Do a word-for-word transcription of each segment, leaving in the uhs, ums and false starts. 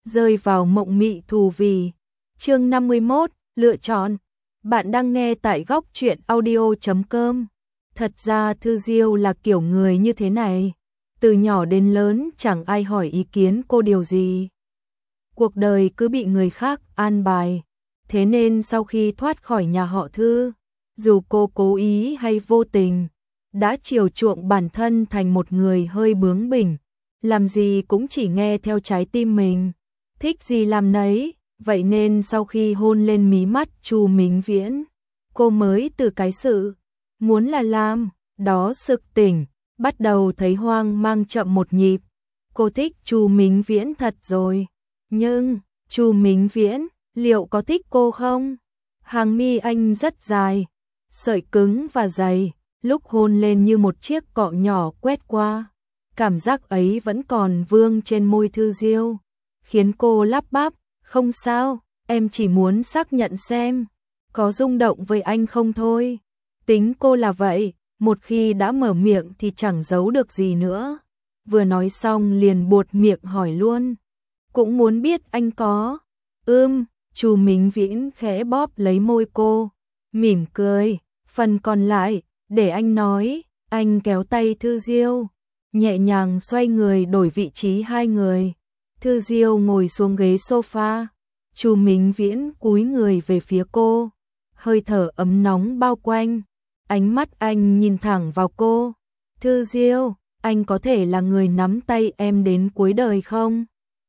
rơi vào mộng mị thù vì. Chương năm mươi mốt, lựa chọn. Bạn đang nghe tại góc truyện audio chấm com. Thật ra Thư Diêu là kiểu người như thế này. Từ nhỏ đến lớn chẳng ai hỏi ý kiến cô điều gì. Cuộc đời cứ bị người khác an bài. Thế nên sau khi thoát khỏi nhà họ Thư, dù cô cố ý hay vô tình, đã chiều chuộng bản thân thành một người hơi bướng bỉnh, làm gì cũng chỉ nghe theo trái tim mình, thích gì làm nấy. Vậy nên sau khi hôn lên mí mắt Chu Mính Viễn, cô mới từ cái sự muốn là làm đó sực tỉnh, bắt đầu thấy hoang mang chậm một nhịp. Cô thích Chu Mính Viễn thật rồi, nhưng Chu Mính Viễn liệu có thích cô không? Hàng mi anh rất dài, sợi cứng và dày, lúc hôn lên như một chiếc cọ nhỏ quét qua. Cảm giác ấy vẫn còn vương trên môi Thư Diêu, khiến cô lắp bắp, không sao, em chỉ muốn xác nhận xem có rung động với anh không thôi. Tính cô là vậy, một khi đã mở miệng thì chẳng giấu được gì nữa. Vừa nói xong liền buột miệng hỏi luôn, cũng muốn biết anh có. Ưm, Chu Mính Viễn khẽ bóp lấy môi cô, mỉm cười, phần còn lại để anh nói. Anh kéo tay Thư Diêu, nhẹ nhàng xoay người đổi vị trí hai người. Thư Diêu ngồi xuống ghế sofa, Chu Mính Viễn cúi người về phía cô, hơi thở ấm nóng bao quanh, ánh mắt anh nhìn thẳng vào cô. Thư Diêu, anh có thể là người nắm tay em đến cuối đời không?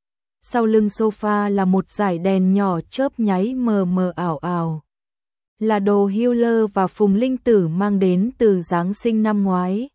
Sau lưng sofa là một dải đèn nhỏ chớp nháy mờ mờ ảo ảo. Là đồ Hewler và Phùng Linh Tử mang đến từ Giáng sinh năm ngoái.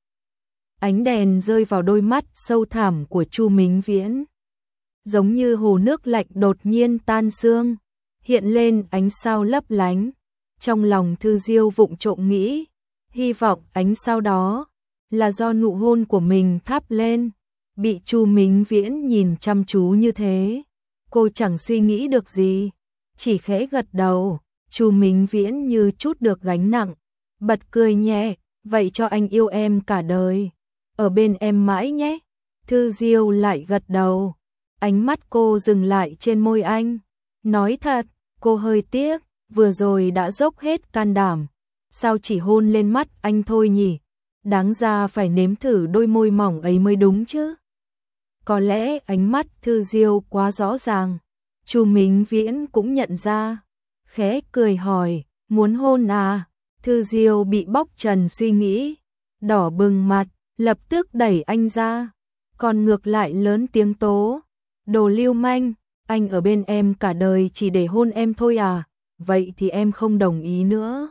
Ánh đèn rơi vào đôi mắt sâu thẳm của Chu Mính Viễn, giống như hồ nước lạnh đột nhiên tan xương, hiện lên ánh sao lấp lánh. Trong lòng Thư Diêu vụng trộm nghĩ, hy vọng ánh sao đó là do nụ hôn của mình thắp lên. Bị Chu Mính Viễn nhìn chăm chú như thế, cô chẳng suy nghĩ được gì, chỉ khẽ gật đầu. Chu Mính Viễn như chút được gánh nặng, bật cười nhẹ, vậy cho anh yêu em cả đời, ở bên em mãi nhé. Thư Diêu lại gật đầu, ánh mắt cô dừng lại trên môi anh. Nói thật, cô hơi tiếc, vừa rồi đã dốc hết can đảm, sao chỉ hôn lên mắt anh thôi nhỉ? Đáng ra phải nếm thử đôi môi mỏng ấy mới đúng chứ. Có lẽ ánh mắt Thư Diêu quá rõ ràng, Chu Mính Viễn cũng nhận ra, khẽ cười hỏi, muốn hôn à? Thư Diêu bị bóc trần suy nghĩ, đỏ bừng mặt, lập tức đẩy anh ra, còn ngược lại lớn tiếng tố, đồ lưu manh, anh ở bên em cả đời chỉ để hôn em thôi à? Vậy thì em không đồng ý nữa.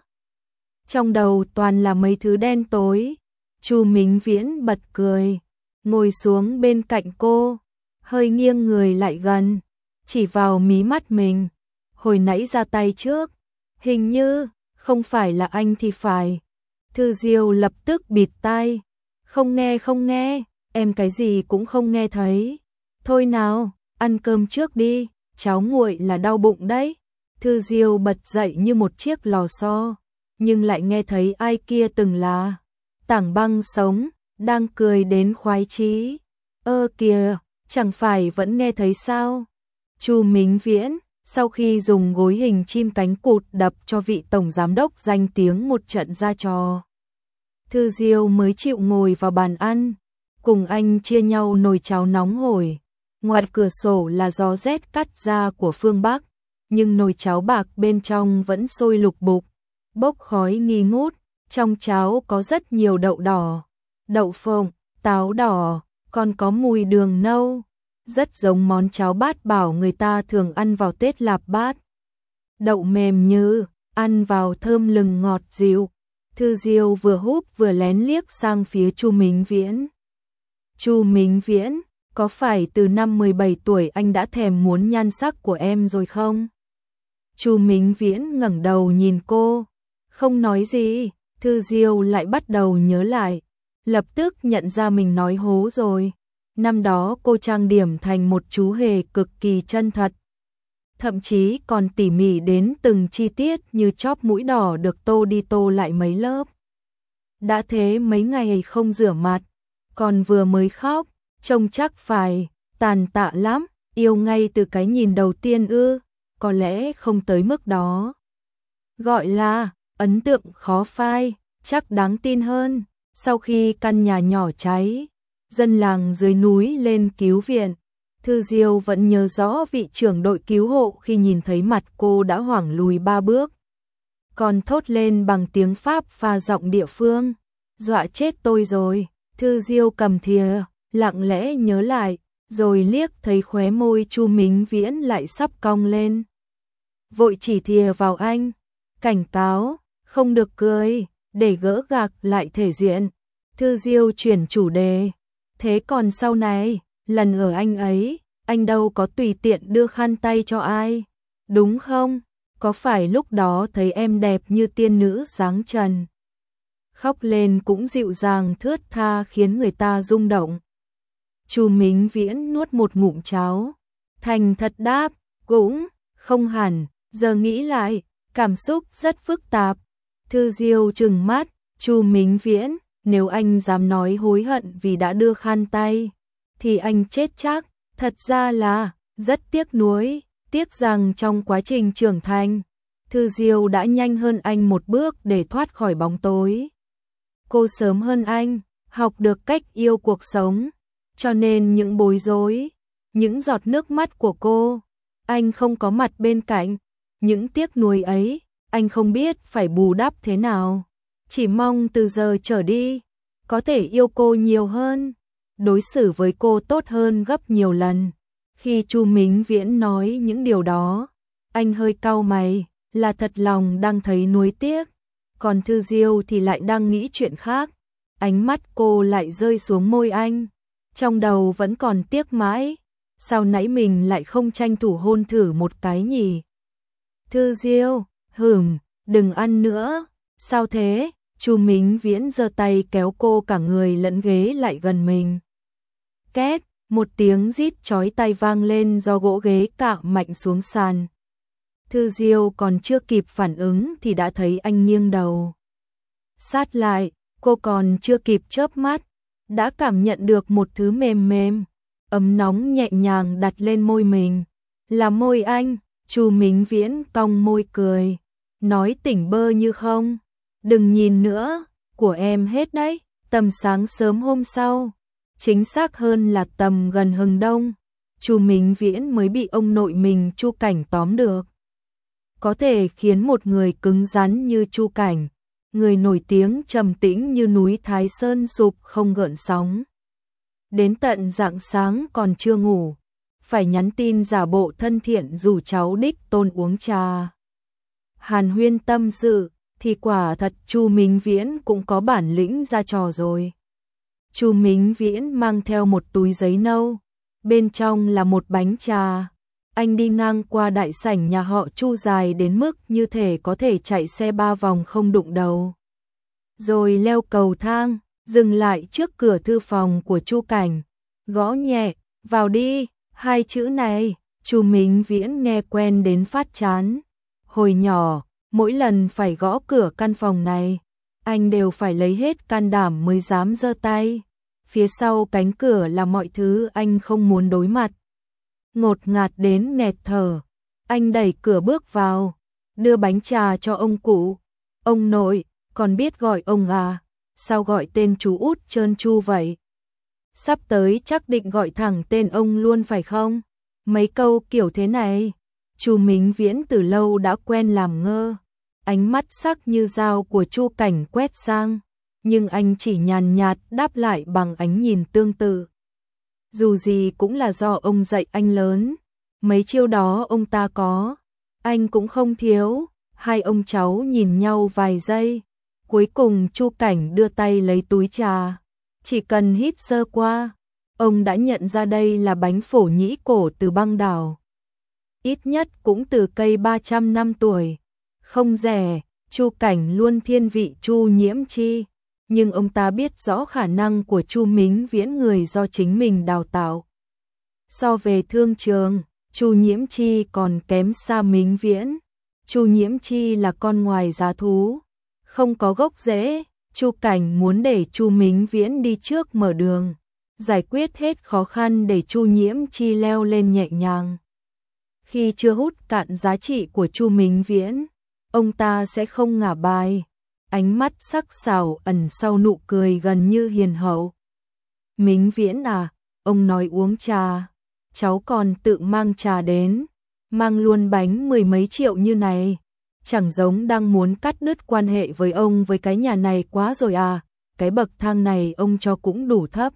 Trong đầu toàn là mấy thứ đen tối. Chu Mính Viễn bật cười, ngồi xuống bên cạnh cô, hơi nghiêng người lại gần, chỉ vào mí mắt mình. Hồi nãy ra tay trước, hình như không phải là anh thì phải. Thư Diêu lập tức bịt tai, không nghe không nghe, em cái gì cũng không nghe thấy. Thôi nào, ăn cơm trước đi, cháu nguội là đau bụng đấy. Thư Diêu bật dậy như một chiếc lò xo, nhưng lại nghe thấy ai kia từng là tảng băng sống, đang cười đến khoái chí. Ơ kìa, chẳng phải vẫn nghe thấy sao? Chu Mính Viễn, sau khi dùng gối hình chim cánh cụt đập cho vị tổng giám đốc danh tiếng một trận ra trò, Thư Diêu mới chịu ngồi vào bàn ăn, cùng anh chia nhau nồi cháo nóng hổi. Ngoài cửa sổ là gió rét cắt ra của phương Bắc, nhưng nồi cháo bạc bên trong vẫn sôi lục bục, bốc khói nghi ngút. Trong cháo có rất nhiều đậu đỏ, đậu phộng, táo đỏ, còn có mùi đường nâu, rất giống món cháo bát bảo người ta thường ăn vào Tết Lạp Bát. Đậu mềm như, ăn vào thơm lừng ngọt dịu. Thư Diêu vừa húp vừa lén liếc sang phía Chu Mính Viễn. Chu Mính Viễn, có phải từ năm mười bảy tuổi anh đã thèm muốn nhan sắc của em rồi không? Chu Mính Viễn ngẩng đầu nhìn cô, không nói gì. Thư Diêu lại bắt đầu nhớ lại, lập tức nhận ra mình nói hố rồi. Năm đó cô trang điểm thành một chú hề cực kỳ chân thật, thậm chí còn tỉ mỉ đến từng chi tiết như chóp mũi đỏ được tô đi tô lại mấy lớp. Đã thế mấy ngày không rửa mặt, còn vừa mới khóc, trông chắc phải tàn tạ lắm. Yêu ngay từ cái nhìn đầu tiên ư? Có lẽ không tới mức đó. Gọi là ấn tượng khó phai, chắc đáng tin hơn. Sau khi căn nhà nhỏ cháy, dân làng dưới núi lên cứu viện. Thư Diêu vẫn nhớ rõ vị trưởng đội cứu hộ khi nhìn thấy mặt cô đã hoảng lùi ba bước. Còn thốt lên bằng tiếng Pháp pha giọng địa phương. Dọa chết tôi rồi. Thư Diêu cầm thìa, lặng lẽ nhớ lại, rồi liếc thấy khóe môi Chu Mính Viễn lại sắp cong lên. Vội chỉ thìa vào anh, cảnh cáo, không được cười, để gỡ gạc lại thể diện. Thư Diêu chuyển chủ đề. Thế còn sau này, lần ở anh ấy, anh đâu có tùy tiện đưa khăn tay cho ai, đúng không? Có phải lúc đó thấy em đẹp như tiên nữ dáng trần? Khóc lên cũng dịu dàng thướt tha khiến người ta rung động. Chu Mính Viễn nuốt một ngụm cháo, thành thật đáp, cũng không hẳn, giờ nghĩ lại, cảm xúc rất phức tạp. Thư Diêu trừng mắt, Chu Mính Viễn, nếu anh dám nói hối hận vì đã đưa khăn tay, thì anh chết chắc. Thật ra là, rất tiếc nuối, tiếc rằng trong quá trình trưởng thành, Thư Diêu đã nhanh hơn anh một bước để thoát khỏi bóng tối. Cô sớm hơn anh, học được cách yêu cuộc sống, cho nên những bối rối, những giọt nước mắt của cô, anh không có mặt bên cạnh. Những tiếc nuối ấy, anh không biết phải bù đắp thế nào. Chỉ mong từ giờ trở đi, có thể yêu cô nhiều hơn, đối xử với cô tốt hơn gấp nhiều lần. Khi Chu Mính Viễn nói những điều đó, anh hơi cau mày, là thật lòng đang thấy nuối tiếc. Còn Thư Diêu thì lại đang nghĩ chuyện khác. Ánh mắt cô lại rơi xuống môi anh, trong đầu vẫn còn tiếc mãi. Sao nãy mình lại không tranh thủ hôn thử một cái nhỉ? Thư Diêu, hửm, đừng ăn nữa. Sao thế? Chu Mính Viễn giơ tay kéo cô cả người lẫn ghế lại gần mình. Két, một tiếng rít chói tai vang lên do gỗ ghế cạo mạnh xuống sàn. Thư Diêu còn chưa kịp phản ứng thì đã thấy anh nghiêng đầu sát lại, cô còn chưa kịp chớp mắt, đã cảm nhận được một thứ mềm mềm, ấm nóng nhẹ nhàng đặt lên môi mình. Là môi anh. Chu Mính Viễn cong môi cười, nói tỉnh bơ như không. Đừng nhìn nữa, của em hết đấy. Tầm sáng sớm hôm sau, chính xác hơn là tầm gần hừng đông, Chu Mính Viễn mới bị ông nội mình Chu Cảnh tóm được. Có thể khiến một người cứng rắn như Chu Cảnh, người nổi tiếng trầm tĩnh như núi Thái Sơn sụp không gợn sóng, đến tận rạng sáng còn chưa ngủ, phải nhắn tin giả bộ thân thiện rủ cháu đích tôn uống trà hàn huyên tâm sự, thì quả thật Chu Mính Viễn cũng có bản lĩnh ra trò rồi. Chu Mính Viễn mang theo một túi giấy nâu, bên trong là một bánh trà. Anh đi ngang qua đại sảnh nhà họ Chu dài đến mức như thể có thể chạy xe ba vòng không đụng đầu. Rồi leo cầu thang, dừng lại trước cửa thư phòng của Chu Cảnh, gõ nhẹ, vào đi. Hai chữ này, Chu Mính Viễn nghe quen đến phát chán. Hồi nhỏ, mỗi lần phải gõ cửa căn phòng này, anh đều phải lấy hết can đảm mới dám giơ tay. Phía sau cánh cửa là mọi thứ anh không muốn đối mặt. Ngột ngạt đến nghẹt thở, anh đẩy cửa bước vào, đưa bánh trà cho ông cụ. Ông nội, còn biết gọi ông à, sao gọi tên chú út trơn tru vậy? Sắp tới chắc định gọi thẳng tên ông luôn phải không? Mấy câu kiểu thế này, Chu Mính Viễn từ lâu đã quen làm ngơ. Ánh mắt sắc như dao của Chu Cảnh quét sang, nhưng anh chỉ nhàn nhạt đáp lại bằng ánh nhìn tương tự. Dù gì cũng là do ông dạy anh lớn, mấy chiêu đó ông ta có, anh cũng không thiếu. Hai ông cháu nhìn nhau vài giây, cuối cùng Chu Cảnh đưa tay lấy túi trà. Chỉ cần hít sơ qua, ông đã nhận ra đây là bánh phổ nhĩ cổ từ băng đảo. Ít nhất cũng từ cây ba trăm năm tuổi. Không rẻ, Chu Cảnh luôn thiên vị Chu Nhiễm Chi, nhưng ông ta biết rõ khả năng của Chu Mính Viễn người do chính mình đào tạo. So về thương trường, Chu Nhiễm Chi còn kém xa Mính Viễn. Chu Nhiễm Chi là con ngoài giá thú, không có gốc rễ. Chu Cảnh muốn để Chu Mính Viễn đi trước mở đường, giải quyết hết khó khăn để Chu Nhiễm Chi leo lên nhẹ nhàng. Khi chưa hút cạn giá trị của Chu Mính Viễn, ông ta sẽ không ngả bài, ánh mắt sắc sảo ẩn sau nụ cười gần như hiền hậu. Mính Viễn à, ông nói uống trà, cháu còn tự mang trà đến, mang luôn bánh mười mấy triệu như này, chẳng giống đang muốn cắt đứt quan hệ với ông với cái nhà này quá rồi à, cái bậc thang này ông cho cũng đủ thấp.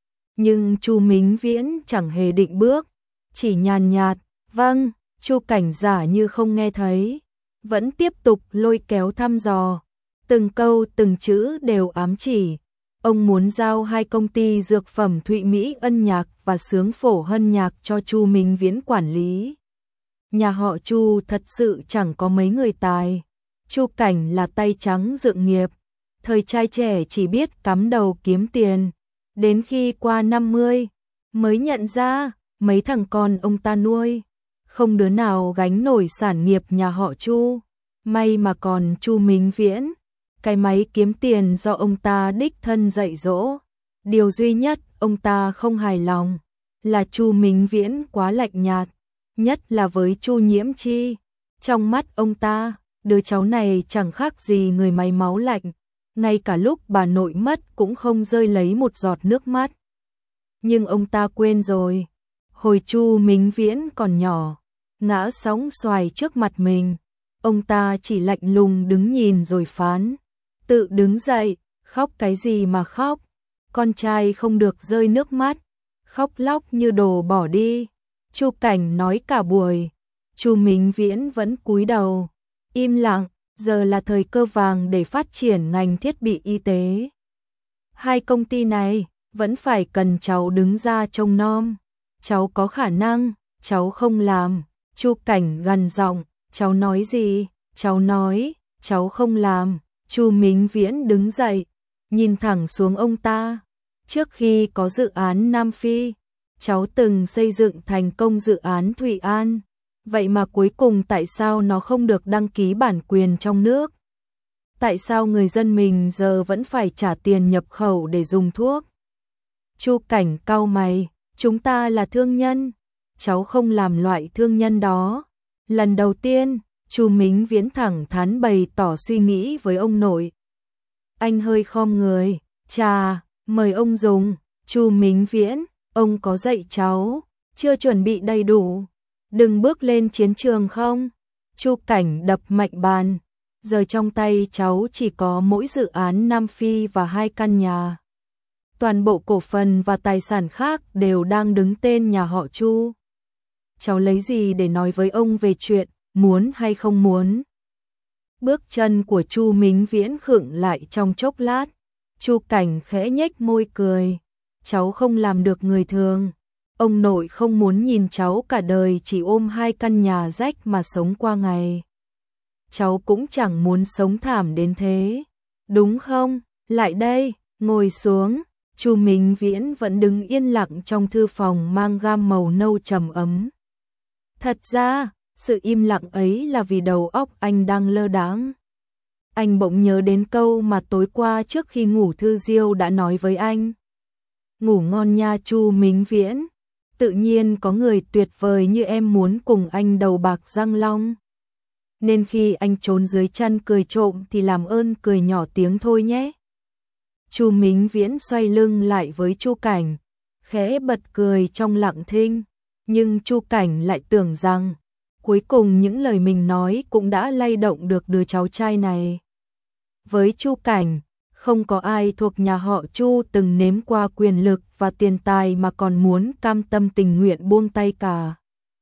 Nhưng Chu Mính Viễn chẳng hề định bước, chỉ nhàn nhạt, vâng, Chu Cảnh giả như không nghe thấy, vẫn tiếp tục lôi kéo thăm dò, từng câu từng chữ đều ám chỉ. Ông muốn giao hai công ty dược phẩm Thụy Mỹ Ân Nhạc và Sướng Phổ Hân Nhạc cho Chu Mính Viễn quản lý. Nhà họ Chu thật sự chẳng có mấy người tài. Chu Cảnh là tay trắng dựng nghiệp, thời trai trẻ chỉ biết cắm đầu kiếm tiền. Đến khi qua năm mươi, mới nhận ra mấy thằng con ông ta nuôi, không đứa nào gánh nổi sản nghiệp nhà họ Chu. May mà còn Chu Mính Viễn, cái máy kiếm tiền do ông ta đích thân dạy dỗ. Điều duy nhất ông ta không hài lòng là Chu Mính Viễn quá lạnh nhạt, nhất là với Chu Nhiễm Chi. Trong mắt ông ta, đứa cháu này chẳng khác gì người máy máu lạnh, ngay cả lúc bà nội mất cũng không rơi lấy một giọt nước mắt. Nhưng ông ta quên rồi, hồi Chu Mính Viễn còn nhỏ, ngã sóng xoài trước mặt mình, ông ta chỉ lạnh lùng đứng nhìn rồi phán, tự đứng dậy, khóc cái gì mà khóc, con trai không được rơi nước mắt, khóc lóc như đồ bỏ đi. Chu Cảnh nói cả buổi, Chu Mính Viễn vẫn cúi đầu, im lặng. Giờ là thời cơ vàng để phát triển ngành thiết bị y tế. Hai công ty này vẫn phải cần cháu đứng ra trông nom. Cháu có khả năng, cháu không làm. Chu Cảnh gằn giọng, cháu nói gì? Cháu nói, cháu không làm. Chu Mính Viễn đứng dậy, nhìn thẳng xuống ông ta. Trước khi có dự án Nam Phi, cháu từng xây dựng thành công dự án Thụy An. Vậy mà cuối cùng tại sao nó không được đăng ký bản quyền trong nước? Tại sao người dân mình giờ vẫn phải trả tiền nhập khẩu để dùng thuốc? Chu Cảnh cau mày, chúng ta là thương nhân, cháu không làm loại thương nhân đó. Lần đầu tiên, Chu Mính Viễn thẳng thắn bày tỏ suy nghĩ với ông nội. Anh hơi khom người, trà, mời ông dùng. Chu Mính Viễn, ông có dạy cháu, chưa chuẩn bị đầy đủ. Đừng bước lên chiến trường không? Chu Cảnh đập mạnh bàn. Giờ trong tay cháu chỉ có mỗi dự án Nam Phi và hai căn nhà. Toàn bộ cổ phần và tài sản khác đều đang đứng tên nhà họ Chu. Cháu lấy gì để nói với ông về chuyện muốn hay không muốn? Bước chân của Chu Mính Viễn khựng lại trong chốc lát. Chu Cảnh khẽ nhếch môi cười. Cháu không làm được người thường. Ông nội không muốn nhìn cháu cả đời chỉ ôm hai căn nhà rách mà sống qua ngày. Cháu cũng chẳng muốn sống thảm đến thế, đúng không? Lại đây, ngồi xuống. Chu Mính Viễn vẫn đứng yên lặng trong thư phòng mang gam màu nâu trầm ấm. Thật ra, sự im lặng ấy là vì đầu óc anh đang lơ đãng. Anh bỗng nhớ đến câu mà tối qua trước khi ngủ Thư Diêu đã nói với anh. Ngủ ngon nha Chu Mính Viễn. Tự nhiên có người tuyệt vời như em muốn cùng anh đầu bạc răng long. Nên khi anh trốn dưới chăn cười trộm thì làm ơn cười nhỏ tiếng thôi nhé. Chu Mính Viễn xoay lưng lại với Chu Cảnh, khẽ bật cười trong lặng thinh. Nhưng Chu Cảnh lại tưởng rằng, cuối cùng những lời mình nói cũng đã lay động được đứa cháu trai này. Với Chu Cảnh, không có ai thuộc nhà họ Chu từng nếm qua quyền lực và tiền tài mà còn muốn cam tâm tình nguyện buông tay cả.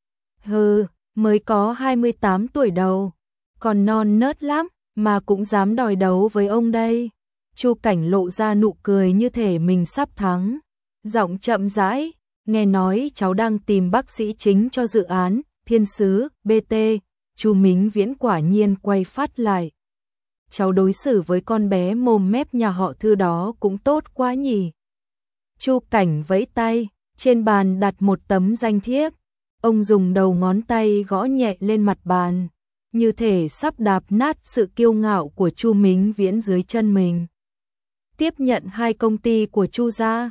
Hừ, mới có hai mươi tám tuổi đầu, còn non nớt lắm, mà cũng dám đòi đấu với ông đây. Chu Cảnh lộ ra nụ cười như thể mình sắp thắng. Giọng chậm rãi, nghe nói cháu đang tìm bác sĩ chính cho dự án Thiên Sứ bê tê. Chu Mính Viễn quả nhiên quay phát lại. Cháu đối xử với con bé mồm mép nhà họ Thư đó cũng tốt quá nhỉ. Chu Cảnh vẫy tay, trên bàn đặt một tấm danh thiếp. Ông dùng đầu ngón tay gõ nhẹ lên mặt bàn, như thể sắp đạp nát sự kiêu ngạo của Chu Mính Viễn dưới chân mình. Tiếp nhận hai công ty của Chu gia,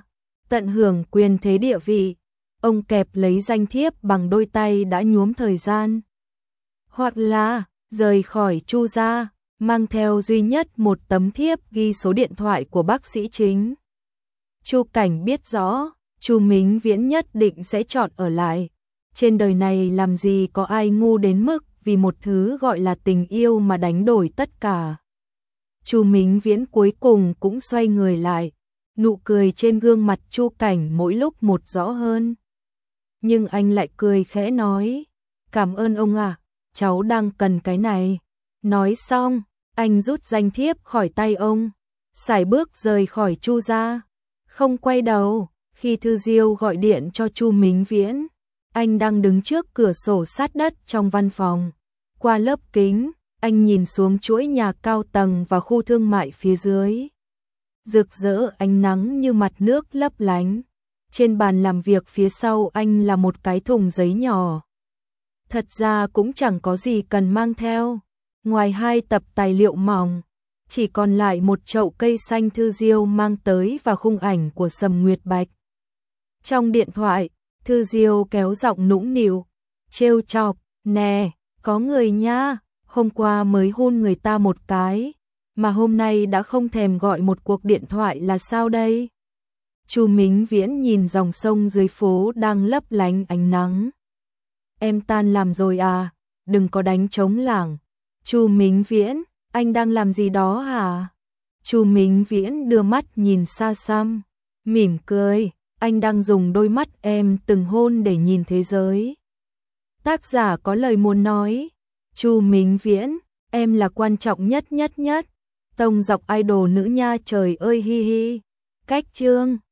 Tận hưởng quyền thế địa vị, ông kẹp lấy danh thiếp bằng đôi tay đã nhuốm thời gian. Hoặc là rời khỏi Chu gia, mang theo duy nhất một tấm thiếp ghi số điện thoại của bác sĩ chính. Chu Cảnh biết rõ, Chu Mính Viễn nhất định sẽ chọn ở lại. Trên đời này làm gì có ai ngu đến mức vì một thứ gọi là tình yêu mà đánh đổi tất cả. Chu Mính Viễn cuối cùng cũng xoay người lại, nụ cười trên gương mặt Chu Cảnh mỗi lúc một rõ hơn. Nhưng anh lại cười khẽ nói, cảm ơn ông ạ, cháu đang cần cái này. Nói xong, anh rút danh thiếp khỏi tay ông, sải bước rời khỏi Chu gia, không quay đầu. Khi Thư Diêu gọi điện cho Chu Mính Viễn, anh đang đứng trước cửa sổ sát đất trong văn phòng. Qua lớp kính, anh nhìn xuống chuỗi nhà cao tầng và khu thương mại phía dưới. Rực rỡ ánh nắng như mặt nước lấp lánh. Trên bàn làm việc phía sau anh là một cái thùng giấy nhỏ. Thật ra cũng chẳng có gì cần mang theo. Ngoài hai tập tài liệu mỏng, chỉ còn lại một chậu cây xanh Thư Diêu mang tới và khung ảnh của Sầm Nguyệt Bạch. Trong điện thoại, Thư Diêu kéo giọng nũng nịu, trêu chọc, nè, có người nha, hôm qua mới hôn người ta một cái, mà hôm nay đã không thèm gọi một cuộc điện thoại là sao đây? Chu Mính Viễn nhìn dòng sông dưới phố đang lấp lánh ánh nắng. Em tan làm rồi à, đừng có đánh trống lảng. Chu Mính Viễn, anh đang làm gì đó hả? Chu Mính Viễn đưa mắt nhìn xa xăm, mỉm cười, anh đang dùng đôi mắt em từng hôn để nhìn thế giới. Tác giả có lời muốn nói, Chu Mính Viễn, em là quan trọng nhất nhất nhất. Tông dọc idol nữ nha, trời ơi hi hi. Cách chương